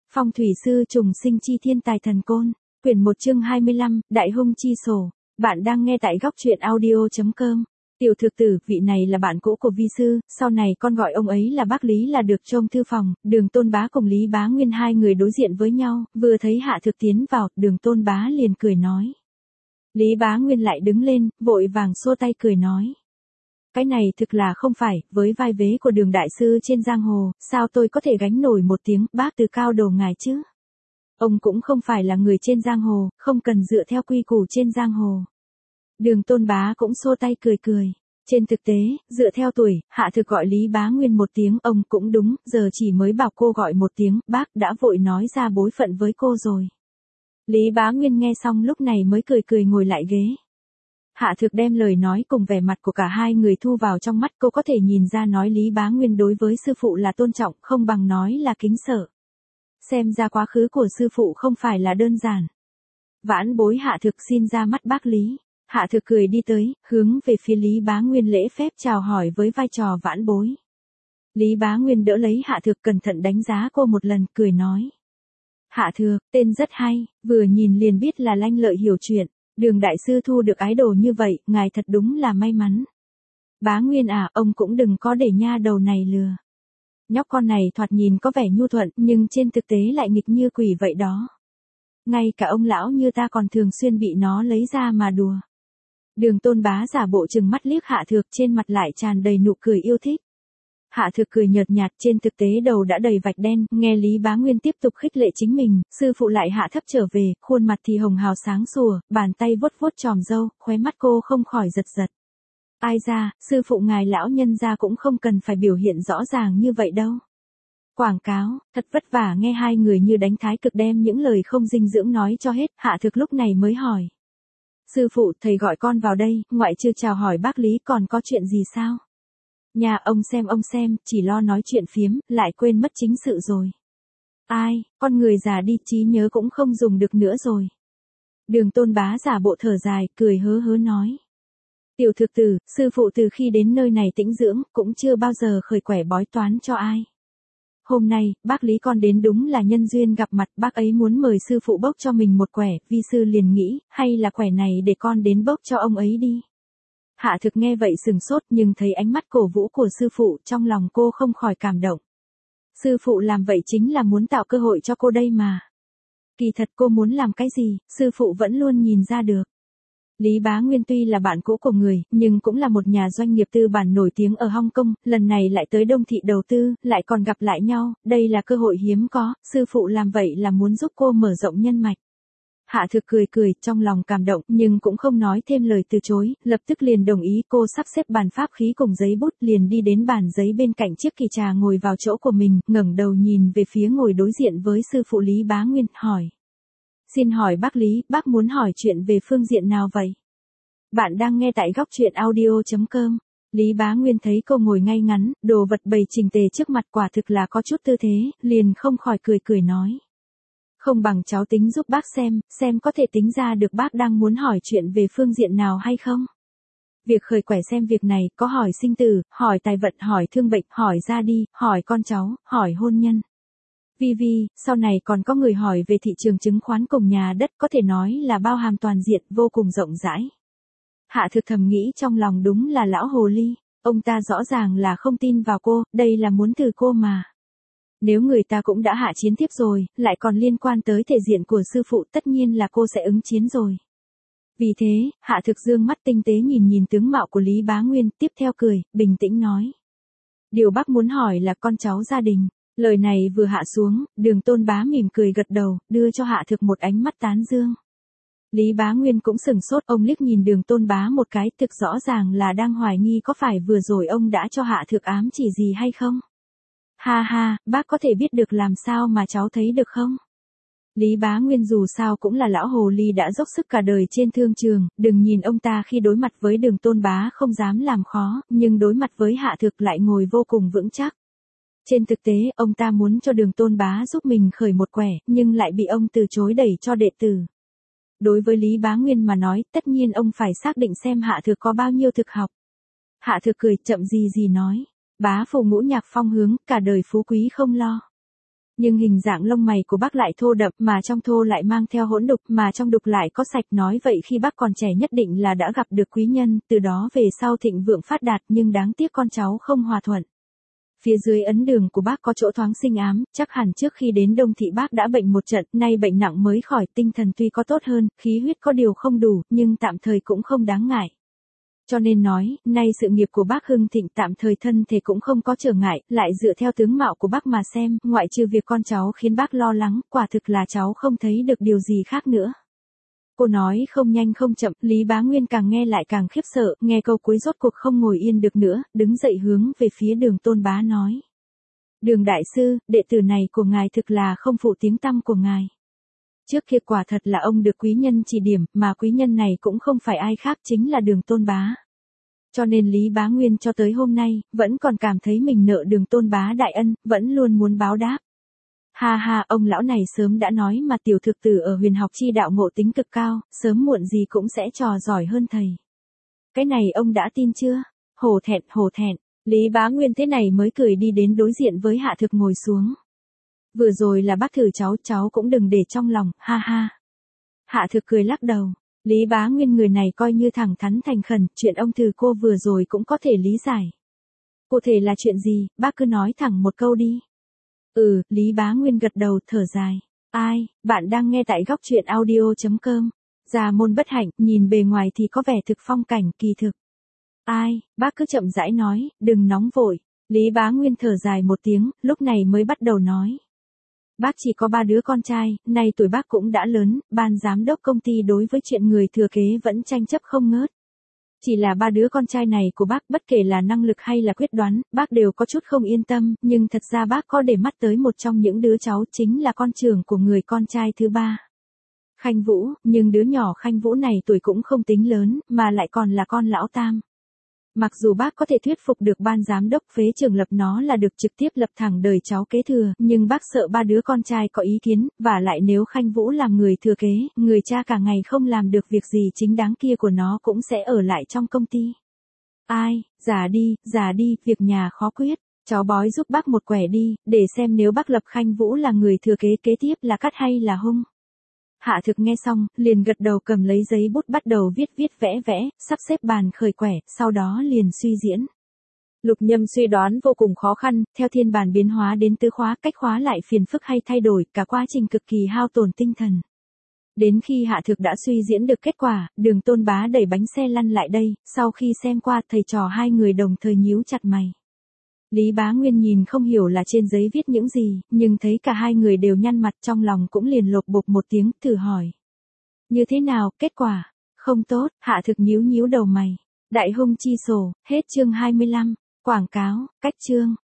Phong thủy sư trùng sinh chi thiên tài thần côn, quyển 1 chương 25, Đại hung chi sổ. Bạn đang nghe tại góc truyện audio.com. Tiểu thực tử, vị này là bạn cũ của vi sư, sau này con gọi ông ấy là bác Lý là được. Trông thư phòng, Đường Tôn Bá cùng Lý Bá Nguyên hai người đối diện với nhau, vừa thấy Hạ Thực tiến vào, Đường Tôn Bá liền cười nói. Lý Bá Nguyên lại đứng lên, vội vàng xua tay cười nói. Cái này thực là không phải, với vai vế của Đường đại sư trên giang hồ, sao tôi có thể gánh nổi một tiếng bác từ cao đồ ngài chứ? Ông cũng không phải là người trên giang hồ, không cần dựa theo quy củ trên giang hồ. Đường Tôn Bá cũng xua tay cười cười. Trên thực tế, dựa theo tuổi, Hạ Thực gọi Lý Bá Nguyên một tiếng ông cũng đúng, giờ chỉ mới bảo cô gọi một tiếng bác đã vội nói ra bối phận với cô rồi. Lý Bá Nguyên nghe xong lúc này mới cười cười ngồi lại ghế. Hạ Thực đem lời nói cùng vẻ mặt của cả hai người thu vào trong mắt, cô có thể nhìn ra nói Lý Bá Nguyên đối với sư phụ là tôn trọng, không bằng nói là kính sợ. Xem ra quá khứ của sư phụ không phải là đơn giản. Vãn bối Hạ Thực xin ra mắt bác Lý. Hạ Thực cười đi tới, hướng về phía Lý Bá Nguyên lễ phép chào hỏi với vai trò vãn bối. Lý Bá Nguyên đỡ lấy Hạ Thực cẩn thận đánh giá cô một lần, cười nói. Hạ Thực, tên rất hay, vừa nhìn liền biết là lanh lợi hiểu chuyện. Đường đại sư thu được ái đồ như vậy, ngài thật đúng là may mắn. Bá Nguyên à, ông cũng đừng có để nha đầu này lừa. Nhóc con này thoạt nhìn có vẻ nhu thuận, nhưng trên thực tế lại nghịch như quỷ vậy đó. Ngay cả ông lão như ta còn thường xuyên bị nó lấy ra mà đùa. Đường Tôn Bá giả bộ chừng mắt liếc Hạ Thực, trên mặt lại tràn đầy nụ cười yêu thích. Hạ Thực cười nhợt nhạt, trên thực tế đầu đã đầy vạch đen, nghe Lý Bá Nguyên tiếp tục khích lệ chính mình, sư phụ lại hạ thấp trở về, khuôn mặt thì hồng hào sáng sủa, bàn tay vuốt vuốt tròm râu, khóe mắt cô không khỏi giật giật. Ai ra, sư phụ ngài lão nhân gia cũng không cần phải biểu hiện rõ ràng như vậy đâu. Quảng cáo, thật vất vả nghe hai người như đánh thái cực đem những lời không dinh dưỡng nói cho hết, Hạ Thực lúc này mới hỏi. Sư phụ, thầy gọi con vào đây, ngoại trừ chào hỏi bác Lý còn có chuyện gì sao? Nhà ông xem, chỉ lo nói chuyện phiếm, lại quên mất chính sự rồi. Ai, con người già đi trí nhớ cũng không dùng được nữa rồi. Đường Tôn Bá giả bộ thở dài, cười hớ hớ nói. Tiểu thực tử, sư phụ từ khi đến nơi này tĩnh dưỡng, cũng chưa bao giờ khởi quẻ bói toán cho ai. Hôm nay, bác Lý con đến đúng là nhân duyên gặp mặt, bác ấy muốn mời sư phụ bốc cho mình một quẻ, vi sư liền nghĩ, hay là quẻ này để con đến bốc cho ông ấy đi. Hạ Thực nghe vậy sừng sốt, nhưng thấy ánh mắt cổ vũ của sư phụ, trong lòng cô không khỏi cảm động. Sư phụ làm vậy chính là muốn tạo cơ hội cho cô đây mà. Kỳ thật cô muốn làm cái gì, sư phụ vẫn luôn nhìn ra được. Lý Bá Nguyên tuy là bạn cũ của người, nhưng cũng là một nhà doanh nghiệp tư bản nổi tiếng ở Hong Kong, lần này lại tới Đông Thị đầu tư, lại còn gặp lại nhau, đây là cơ hội hiếm có, sư phụ làm vậy là muốn giúp cô mở rộng nhân mạch. Hạ Thực cười cười, trong lòng cảm động, nhưng cũng không nói thêm lời từ chối, lập tức liền đồng ý. Cô sắp xếp bàn pháp khí cùng giấy bút, liền đi đến bàn giấy bên cạnh chiếc kỳ trà ngồi vào chỗ của mình, ngẩng đầu nhìn về phía ngồi đối diện với sư phụ Lý Bá Nguyên, hỏi. Xin hỏi bác Lý, bác muốn hỏi chuyện về phương diện nào vậy? Bạn đang nghe tại góc truyện audio.com. Lý Bá Nguyên thấy cô ngồi ngay ngắn, đồ vật bày chỉnh tề trước mặt, quả thực là có chút tư thế, liền không khỏi cười nói. Không bằng cháu tính giúp bác xem có thể tính ra được bác đang muốn hỏi chuyện về phương diện nào hay không? Việc khởi quẻ xem việc này, có hỏi sinh tử, hỏi tài vận, hỏi thương bệnh, hỏi ra đi, hỏi con cháu, hỏi hôn nhân. Vi, sau này còn có người hỏi về thị trường chứng khoán cùng nhà đất, có thể nói là bao hàm toàn diện, vô cùng rộng rãi. Hạ Thực thầm nghĩ trong lòng đúng là lão hồ ly, ông ta rõ ràng là không tin vào cô, đây là muốn thử cô mà. Nếu người ta cũng đã hạ chiến tiếp rồi, lại còn liên quan tới thể diện của sư phụ, tất nhiên là cô sẽ ứng chiến rồi. Vì thế, Hạ Thực dương mắt tinh tế nhìn tướng mạo của Lý Bá Nguyên, tiếp theo cười, bình tĩnh nói. Điều bác muốn hỏi là con cháu gia đình. Lời này vừa hạ xuống, Đường Tôn Bá mỉm cười gật đầu, đưa cho Hạ Thực một ánh mắt tán dương. Lý Bá Nguyên cũng sừng sốt, ông liếc nhìn Đường Tôn Bá một cái, thực rõ ràng là đang hoài nghi có phải vừa rồi ông đã cho Hạ Thực ám chỉ gì hay không. Ha, bác có thể biết được làm sao mà cháu thấy được không? Lý Bá Nguyên dù sao cũng là lão hồ ly đã dốc sức cả đời trên thương trường, đừng nhìn ông ta khi đối mặt với Đường Tôn Bá không dám làm khó, nhưng đối mặt với Hạ Thực lại ngồi vô cùng vững chắc. Trên thực tế, ông ta muốn cho Đường Tôn Bá giúp mình khởi một quẻ, nhưng lại bị ông từ chối đẩy cho đệ tử. Đối với Lý Bá Nguyên mà nói, tất nhiên ông phải xác định xem Hạ Thực có bao nhiêu thực học. Hạ Thực cười chậm gì nói. Bá phụ ngũ nhạc phong hướng, cả đời phú quý không lo. Nhưng hình dạng lông mày của bác lại thô đậm mà trong thô lại mang theo hỗn đục mà trong đục lại có sạch, nói vậy khi bác còn trẻ nhất định là đã gặp được quý nhân, từ đó về sau thịnh vượng phát đạt, nhưng đáng tiếc con cháu không hòa thuận. Phía dưới ấn đường của bác có chỗ thoáng sinh ám, chắc hẳn trước khi đến Đông Thị bác đã bệnh một trận, nay bệnh nặng mới khỏi, tinh thần tuy có tốt hơn, khí huyết có điều không đủ, nhưng tạm thời cũng không đáng ngại. Cho nên nói, nay sự nghiệp của bác hưng thịnh, tạm thời thân thể cũng không có trở ngại, lại dựa theo tướng mạo của bác mà xem, ngoại trừ việc con cháu khiến bác lo lắng, quả thực là cháu không thấy được điều gì khác nữa. Cô nói không nhanh không chậm, Lý Bá Nguyên càng nghe lại càng khiếp sợ, nghe câu cuối rốt cuộc không ngồi yên được nữa, đứng dậy hướng về phía Đường Tôn Bá nói. Đường đại sư, đệ tử này của ngài thực là không phụ tiếng tăm của ngài. Trước kia quả thật là ông được quý nhân chỉ điểm, mà quý nhân này cũng không phải ai khác, chính là Đường Tôn Bá. Cho nên Lý Bá Nguyên cho tới hôm nay, vẫn còn cảm thấy mình nợ Đường Tôn Bá đại ân, vẫn luôn muốn báo đáp. Ha ha, ông lão này sớm đã nói mà, tiểu thực tử ở huyền học chi đạo ngộ tính cực cao, sớm muộn gì cũng sẽ trò giỏi hơn thầy. Cái này ông đã tin chưa? Hổ thẹn, Lý Bá Nguyên thế này mới cười đi đến đối diện với Hạ Thực ngồi xuống. Vừa rồi là bác thử cháu cũng đừng để trong lòng, ha ha. Hạ Thực cười lắc đầu, Lý Bá Nguyên người này coi như thẳng thắn thành khẩn, chuyện ông thử cô vừa rồi cũng có thể lý giải. Cụ thể là chuyện gì, bác cứ nói thẳng một câu đi. Lý Bá Nguyên gật đầu thở dài. Ai, bạn đang nghe tại góc truyện audio.com. Già môn bất hạnh, nhìn bề ngoài thì có vẻ thực phong cảnh, kỳ thực. Ai, bác cứ chậm rãi nói, đừng nóng vội. Lý Bá Nguyên thở dài một tiếng, lúc này mới bắt đầu nói. Bác chỉ có 3 đứa con trai, nay tuổi bác cũng đã lớn, ban giám đốc công ty đối với chuyện người thừa kế vẫn tranh chấp không ngớt. Chỉ là 3 đứa con trai này của bác, bất kể là năng lực hay là quyết đoán, bác đều có chút không yên tâm, nhưng thật ra bác có để mắt tới một trong những đứa cháu, chính là con trưởng của người con trai thứ 3. Khanh Vũ, nhưng đứa nhỏ Khanh Vũ này tuổi cũng không tính lớn, mà lại còn là con lão tam. Mặc dù bác có thể thuyết phục được ban giám đốc phế trường lập nó là được trực tiếp lập thẳng đời cháu kế thừa, nhưng bác sợ 3 đứa con trai có ý kiến, và lại nếu Khanh Vũ làm người thừa kế, người cha cả ngày không làm được việc gì chính đáng kia của nó cũng sẽ ở lại trong công ty. Ai, già đi, việc nhà khó quyết, cháu bói giúp bác một quẻ đi, để xem nếu bác lập Khanh Vũ là người thừa kế kế tiếp là cắt hay là hung. Hạ Thực nghe xong, liền gật đầu cầm lấy giấy bút bắt đầu viết vẽ, sắp xếp bàn khởi quẻ, sau đó liền suy diễn. Lục Nhâm suy đoán vô cùng khó khăn, theo thiên bàn biến hóa đến tứ khóa, cách khóa lại phiền phức hay thay đổi, cả quá trình cực kỳ hao tổn tinh thần. Đến khi Hạ Thực đã suy diễn được kết quả, Đường Tôn Bá đẩy bánh xe lăn lại đây, sau khi xem qua, thầy trò hai người đồng thời nhíu chặt mày. Lý Bá Nguyên nhìn không hiểu là trên giấy viết những gì, nhưng thấy cả hai người đều nhăn mặt, trong lòng cũng liền lột bột một tiếng, thử hỏi. Như thế nào, kết quả? Không tốt, Hạ Thực nhíu đầu mày. Đại hung chi sổ, hết chương 25. Quảng cáo, cách chương.